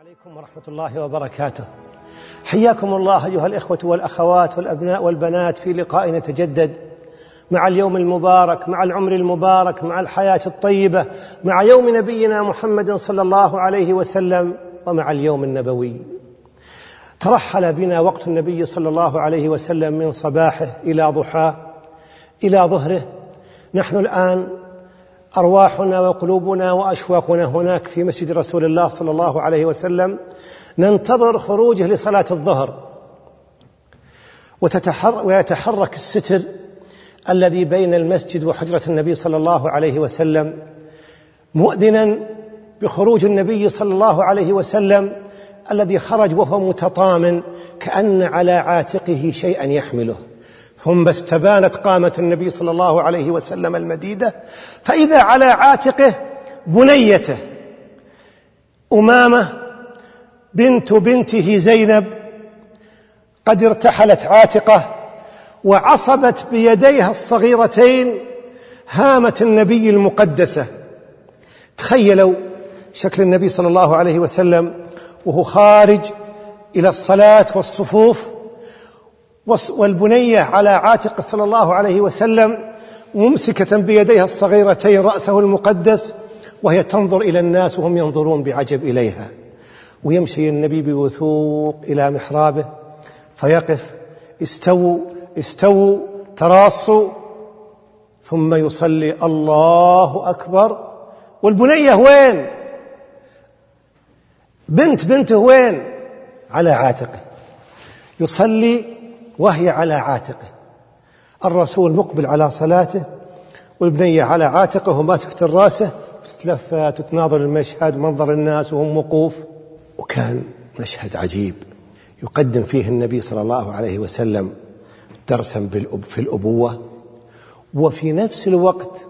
عليكم ورحمة الله وبركاته. حياكم الله أيها الإخوة والأخوات والأبناء والبنات في لقاء يتجدد مع اليوم المبارك، مع العمر المبارك، مع الحياة الطيبة، مع يوم نبينا محمد صلى الله عليه وسلم، ومع اليوم النبوي. ترحل بنا وقت النبي صلى الله عليه وسلم من صباحه إلى ضحاه إلى ظهره. نحن الآن أرواحنا وقلوبنا وأشواقنا هناك في مسجد رسول الله صلى الله عليه وسلم، ننتظر خروجه لصلاة الظهر، ويتحرك الستر الذي بين المسجد وحجرة النبي صلى الله عليه وسلم مؤذنا بخروج النبي صلى الله عليه وسلم، الذي خرج وهو متطامن كأن على عاتقه شيئا يحمله. ثم استبانت قامة النبي صلى الله عليه وسلم المديدة، فإذا على عاتقه بنيته أمامة بنت بنته زينب قد ارتحلت عاتقه، وعصبت بيديها الصغيرتين هامة النبي المقدسة. تخيلوا شكل النبي صلى الله عليه وسلم وهو خارج إلى الصلاة والصفوف، والبنية على عاتق صلى الله عليه وسلم ممسكة بيديها الصغيرتين رأسه المقدس، وهي تنظر إلى الناس وهم ينظرون بعجب إليها. ويمشي النبي بوثوق إلى محرابه فيقف: استووا استووا تراصوا، ثم يصلي الله أكبر. والبنية وين؟ بنته وين؟ على عاتقه، يصلي وهي على عاتقه. الرسول مقبل على صلاته والبنية على عاتقه وماسكة راسه، وتتلفت وتناظر المشهد ومنظر الناس وهم وقوف. وكان مشهد عجيب يقدم فيه النبي صلى الله عليه وسلم درسا في الأبوة، وفي نفس الوقت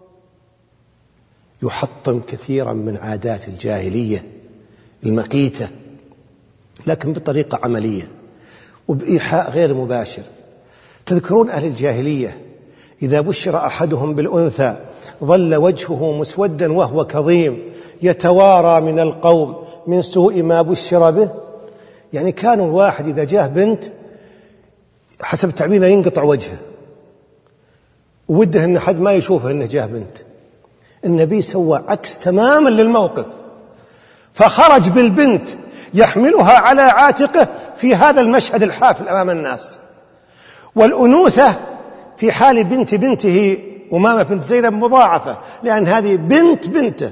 يحطم كثيرا من عادات الجاهلية المقيتة، لكن بطريقة عملية وبإيحاء غير مباشر. تذكرون أهل الجاهلية إذا بشر أحدهم بالأنثى ظل وجهه مسودا وهو كظيم يتوارى من القوم من سوء ما بشر به. يعني كانوا الواحد إذا جاه بنت حسب تعبيرنا ينقطع وجهه ووده أن حد ما يشوفه أنه جاه بنت. النبي سوى عكس تماما للموقف، فخرج بالبنت يحملها على عاتقه في هذا المشهد الحافل أمام الناس. والأنوثة في حال بنته أمامة بنت زينب مضاعفة، لأن هذه بنته.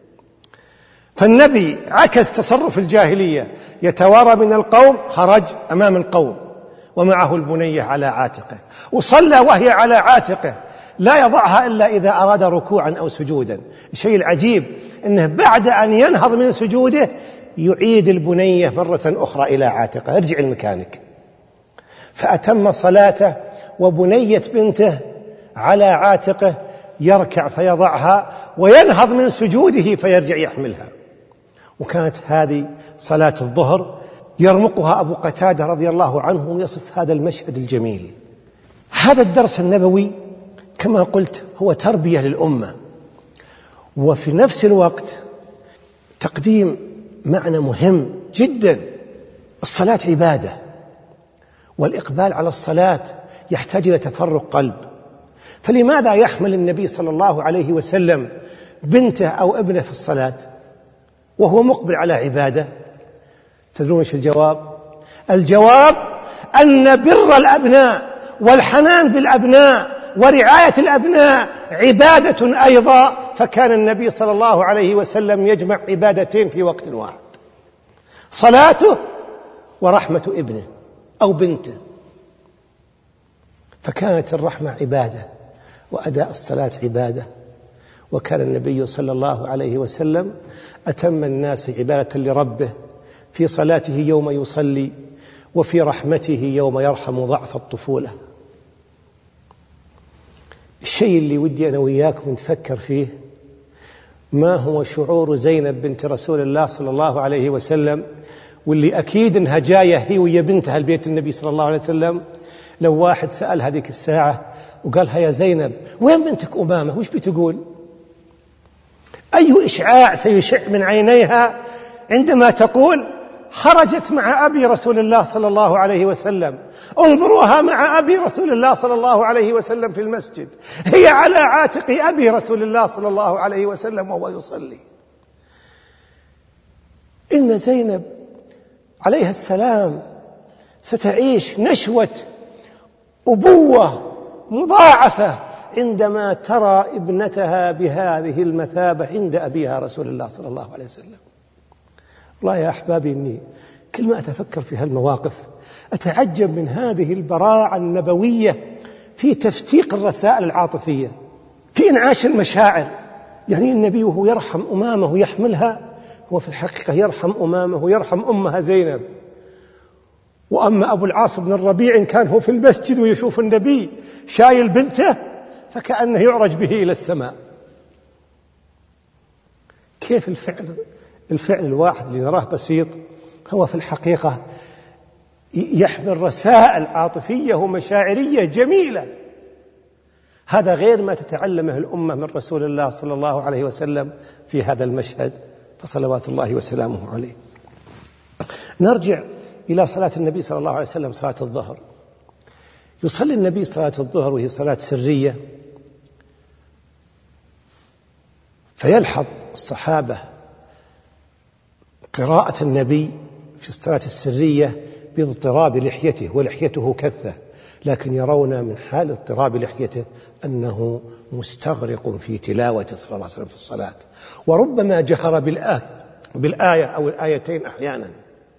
فالنبي عكس تصرف الجاهلية، يتوارى من القوم، خرج أمام القوم ومعه البنية على عاتقه، وصلى وهي على عاتقه، لا يضعها إلا إذا أراد ركوعا أو سجودا. الشيء العجيب أنه بعد أن ينهض من سجوده يعيد البنية مرة أخرى إلى عاتقه: ارجع لمكانك. فأتم صلاته وبنية بنته على عاتقه، يركع فيضعها وينهض من سجوده فيرجع يحملها. وكانت هذه صلاة الظهر يرمقها أبو قتادة رضي الله عنه ويصف هذا المشهد الجميل. هذا الدرس النبوي كما قلت هو تربية للأمة، وفي نفس الوقت تقديم معنى مهم جدا. الصلاة عبادة، والإقبال على الصلاة يحتاج إلى تفرغ قلب. فلماذا يحمل النبي صلى الله عليه وسلم بنته أو ابنه في الصلاة وهو مقبل على عبادة؟ تدرون ايش الجواب؟ الجواب أن بر الأبناء والحنان بالأبناء ورعاية الأبناء عبادة أيضا. فكان النبي صلى الله عليه وسلم يجمع عبادتين في وقت واحد: صلاته ورحمة ابنه أو بنته. فكانت الرحمة عبادة وأداء الصلاة عبادة. وكان النبي صلى الله عليه وسلم أتم الناس عبادة لربه في صلاته يوم يصلي، وفي رحمته يوم يرحم ضعف الطفولة. الشيء اللي ودي أنا وياكم نتفكر فيه: ما هو شعور زينب بنت رسول الله صلى الله عليه وسلم، واللي أكيد أنها جاية هي ويا بنتها البيت النبي صلى الله عليه وسلم، لو واحد سأل هذيك الساعة وقالها: يا زينب وين بنتك أمامة؟ وش بتقول؟ أي إشعاع سيشع من عينيها عندما تقول خرجت مع أبي رسول الله صلى الله عليه وسلم، انظروها مع أبي رسول الله صلى الله عليه وسلم في المسجد، هي على عاتق أبي رسول الله صلى الله عليه وسلم وهو يصلي. إن زينب عليها السلام ستعيش نشوة أبوة مضاعفة عندما ترى ابنتها بهذه المثابة عند أبيها رسول الله صلى الله عليه وسلم. والله يا أحبابي، إني كل ما أتفكر في هالمواقف أتعجب من هذه البراعة النبوية في تفتيق الرسائل العاطفية، في إنعاش المشاعر. يعني النبي وهو يرحم أمامه ويحملها، هو في الحقيقة يرحم أمامه ويرحم أمها زينب. وأما أبو العاص بن الربيع إن كان هو في المسجد ويشوف النبي شايل بنته فكأنه يعرج به إلى السماء. كيف الفعل الواحد اللي نراه بسيط هو في الحقيقة يحمل رسائل عاطفية ومشاعرية جميلة. هذا غير ما تتعلمه الأمة من رسول الله صلى الله عليه وسلم في هذا المشهد، فصلوات الله وسلامه عليه. نرجع إلى صلاة النبي صلى الله عليه وسلم، صلاة الظهر. يصلي النبي صلاة الظهر وهي صلاة سرية، فيلحظ الصحابة قراءة النبي في الصلاة السرية باضطراب لحيته، ولحيته كثة، لكن يرون من حال اضطراب لحيته أنه مستغرق في تلاوة صلى الله عليه وسلم في الصلاة، وربما جهر بالآية أو الآيتين أحيانا.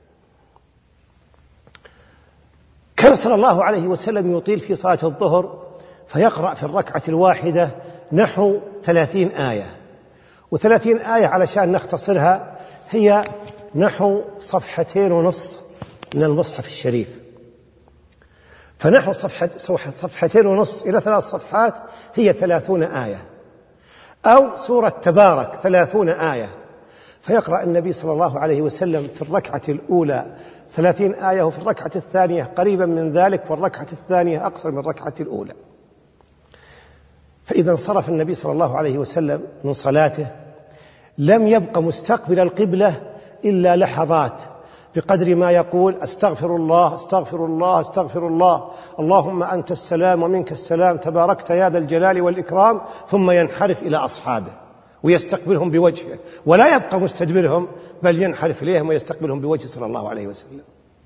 كان صلى الله عليه وسلم يطيل في صلاة الظهر فيقرأ في الركعة الواحدة نحو 30 آية، و30 آية علشان نختصرها هي نحو 2.5 من المصحف الشريف، فنحو 2.5 إلى 3 صفحات هي 30 آية، أو سورة تبارك 30 آية. فيقرأ النبي صلى الله عليه وسلم في الركعة الأولى 30 آية، وفي الركعة الثانية قريبا من ذلك، والركعة الثانية أقصر من الركعة الأولى. فإذا انصرف النبي صلى الله عليه وسلم من صلاته لم يبق مستقبل القبلة إلا لحظات، بقدر ما يقول أستغفر الله أستغفر الله أستغفر الله، اللهم أنت السلام ومنك السلام تباركت يا ذا الجلال والإكرام، ثم ينحرف إلى أصحابه ويستقبلهم بوجهه، ولا يبقى مستدبرهم بل ينحرف إليهم ويستقبلهم بوجهه صلى الله عليه وسلم.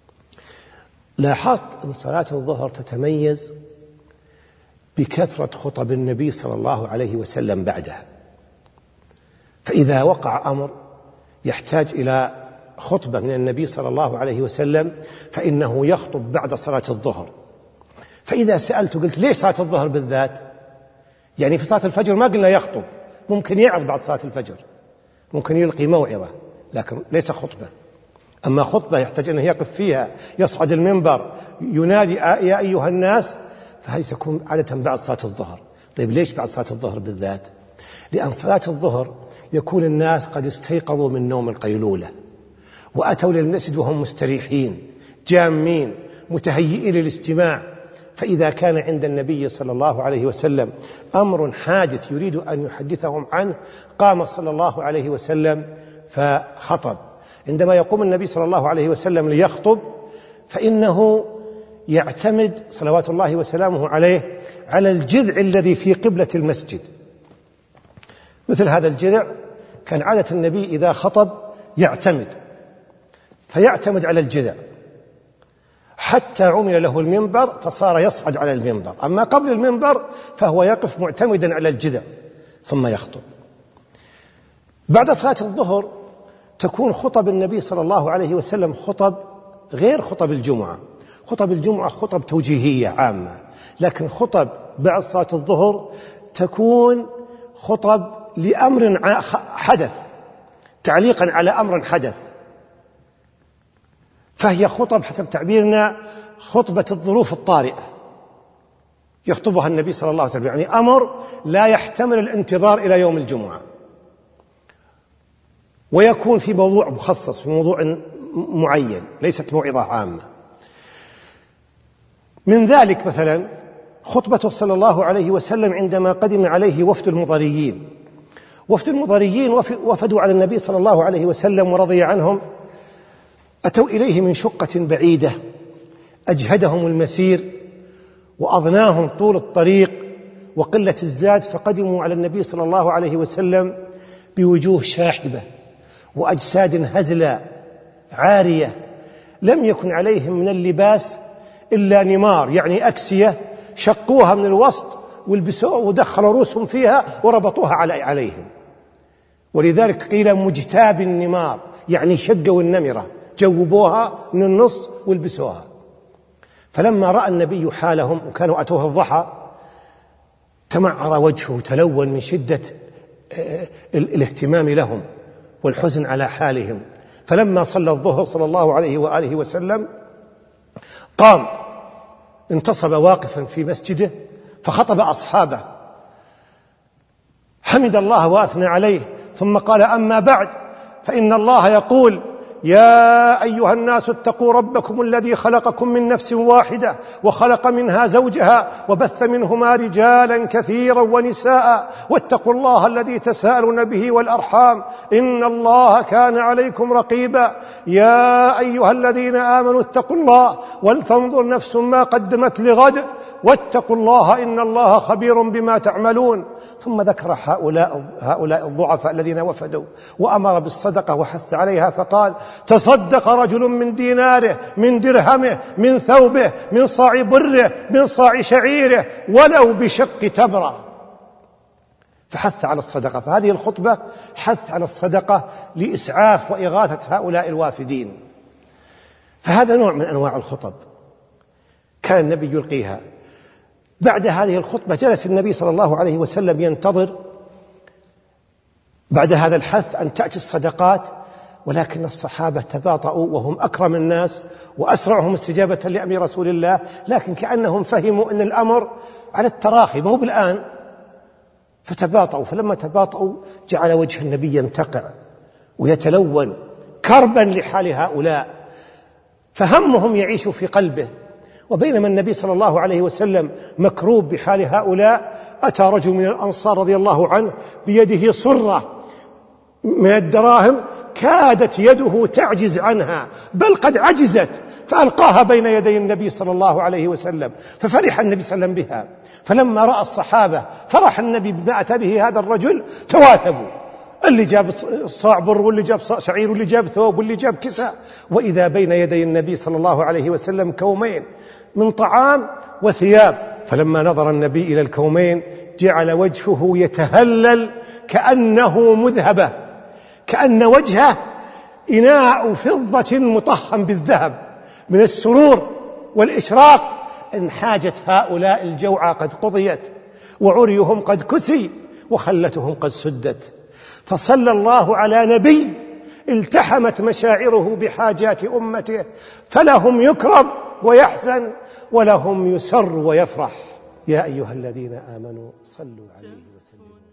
لاحظت أن صلاة الظهر تتميز بكثرة خطب النبي صلى الله عليه وسلم بعدها، فإذا وقع أمر يحتاج إلى خطبة من النبي صلى الله عليه وسلم فإنه يخطب بعد صلاة الظهر. فإذا سألت قلت ليش صلاة الظهر بالذات؟ يعني في صلاة الفجر ما قلنا يخطب، ممكن يعظ بعد صلاة الفجر، ممكن يلقي موعظة، لكن ليس خطبة. أما خطبة يحتاج أنه يقف فيها، يصعد المنبر، ينادي يا أيها الناس، فهذه تكون عادة بعد صلاة الظهر. طيب ليش بعد صلاة الظهر بالذات؟ لأن صلاة الظهر يكون الناس قد استيقظوا من نوم القيلولة وأتوا للمسجد وهم مستريحين جامين متهيئين للاستماع، فإذا كان عند النبي صلى الله عليه وسلم أمر حادث يريد أن يحدثهم عنه قام صلى الله عليه وسلم فخطب. عندما يقوم النبي صلى الله عليه وسلم ليخطب فإنه يعتمد صلوات الله وسلامه عليه على الجذع الذي في قبلة المسجد. مثل هذا الجذع كان عادة النبي إذا خطب فيعتمد على الجذع حتى عمل له المنبر فصار يصعد على المنبر، أما قبل المنبر فهو يقف معتمدا على الجذع ثم يخطب. بعد صلاة الظهر تكون خطب النبي صلى الله عليه وسلم خطب غير خطب الجمعة. خطب الجمعة خطب توجيهية عامة، لكن خطب بعد صلاة الظهر تكون خطب لأمر حدث، تعليقا على أمر حدث، فهي خطب حسب تعبيرنا خطبة الظروف الطارئة يخطبها النبي صلى الله عليه وسلم، يعني أمر لا يحتمل الانتظار إلى يوم الجمعة، ويكون في موضوع مخصص، في موضوع معين، ليست موعظة عامة. من ذلك مثلا خطبته صلى الله عليه وسلم عندما قدم عليه وفد المضريين، وفد المضريين وفدوا على النبي صلى الله عليه وسلم ورضي عنهم، أتوا إليه من شقة بعيدة أجهدهم المسير وأضناهم طول الطريق وقلة الزاد، فقدموا على النبي صلى الله عليه وسلم بوجوه شاحبة وأجساد هزلة عارية، لم يكن عليهم من اللباس إلا نمار، يعني أكسية شقوها من الوسط والبسوها ودخلوا رؤوسهم فيها وربطوها عليهم، ولذلك قيل مجتاب النمار، يعني شقوا النمرة جوبوها من النص والبسوها. فلما رأى النبي حالهم وكانوا أتوه الضحى تمعر وجهه، تلون من شدة الاهتمام لهم والحزن على حالهم. فلما صلى الظهر صلى الله عليه وآله وسلم قام انتصب واقفا في مسجده فخطب أصحابه، حمد الله وأثنى عليه، ثم قال: أما بعد، فإن الله يقول: يا أيها الناس اتقوا ربكم الذي خلقكم من نفس واحدة وخلق منها زوجها وبث منهما رجالا كثيرا ونساء واتقوا الله الذي تساءلون به والأرحام إن الله كان عليكم رقيبا. يا أيها الذين آمنوا اتقوا الله ولتنظر نفس ما قدمت لغد واتقوا الله إن الله خبير بما تعملون. ثم ذكر هؤلاء الضعفاء الذين وفدوا وأمر بالصدقة وحث عليها، فقال: تصدق رجل من ديناره، من درهمه، من ثوبه، من صاع بره، من صاع شعيره، ولو بشق تمرة. فحث على الصدقة. فهذه الخطبة حث على الصدقة لإسعاف وإغاثة هؤلاء الوافدين. فهذا نوع من أنواع الخطب كان النبي يلقيها. بعد هذه الخطبة جلس النبي صلى الله عليه وسلم ينتظر بعد هذا الحث أن تأتي الصدقات، ولكن الصحابة تباطؤوا وهم أكرم الناس وأسرعهم استجابة لأمر رسول الله، لكن كأنهم فهموا أن الأمر على التراخي ما هو بالآن، فتباطؤوا. فلما تباطؤوا جعل وجه النبي ينتقع ويتلون كربا لحال هؤلاء، فهمهم يعيش في قلبه. وبينما النبي صلى الله عليه وسلم مكروب بحال هؤلاء، أتى رجل من الأنصار رضي الله عنه بيده صرة من الدراهم كادت يده تعجز عنها، بل قد عجزت، فألقاها بين يدي النبي صلى الله عليه وسلم، ففرح النبي صلى الله عليه وسلم بها. فلما رأى الصحابة فرح النبي بما أتى به هذا الرجل تواثبوا، اللي جاب صاع بر واللي جاب شعير واللي جاب ثوب واللي جاب كساء، وإذا بين يدي النبي صلى الله عليه وسلم كومين من طعام وثياب. فلما نظر النبي إلى الكومين جعل وجهه يتهلل كأنه مذهبة، كأن وجهه إناء فضة مطهم بالذهب من السرور والإشراق إن حاجة هؤلاء الجوعى قد قضيت وعريهم قد كسي وخلتهم قد سدت. فصلى الله على نبي التحمت مشاعره بحاجات أمته، فلهم يكرم ويحزن ولهم يسر ويفرح. يا أيها الذين آمنوا صلوا عليه وسلموا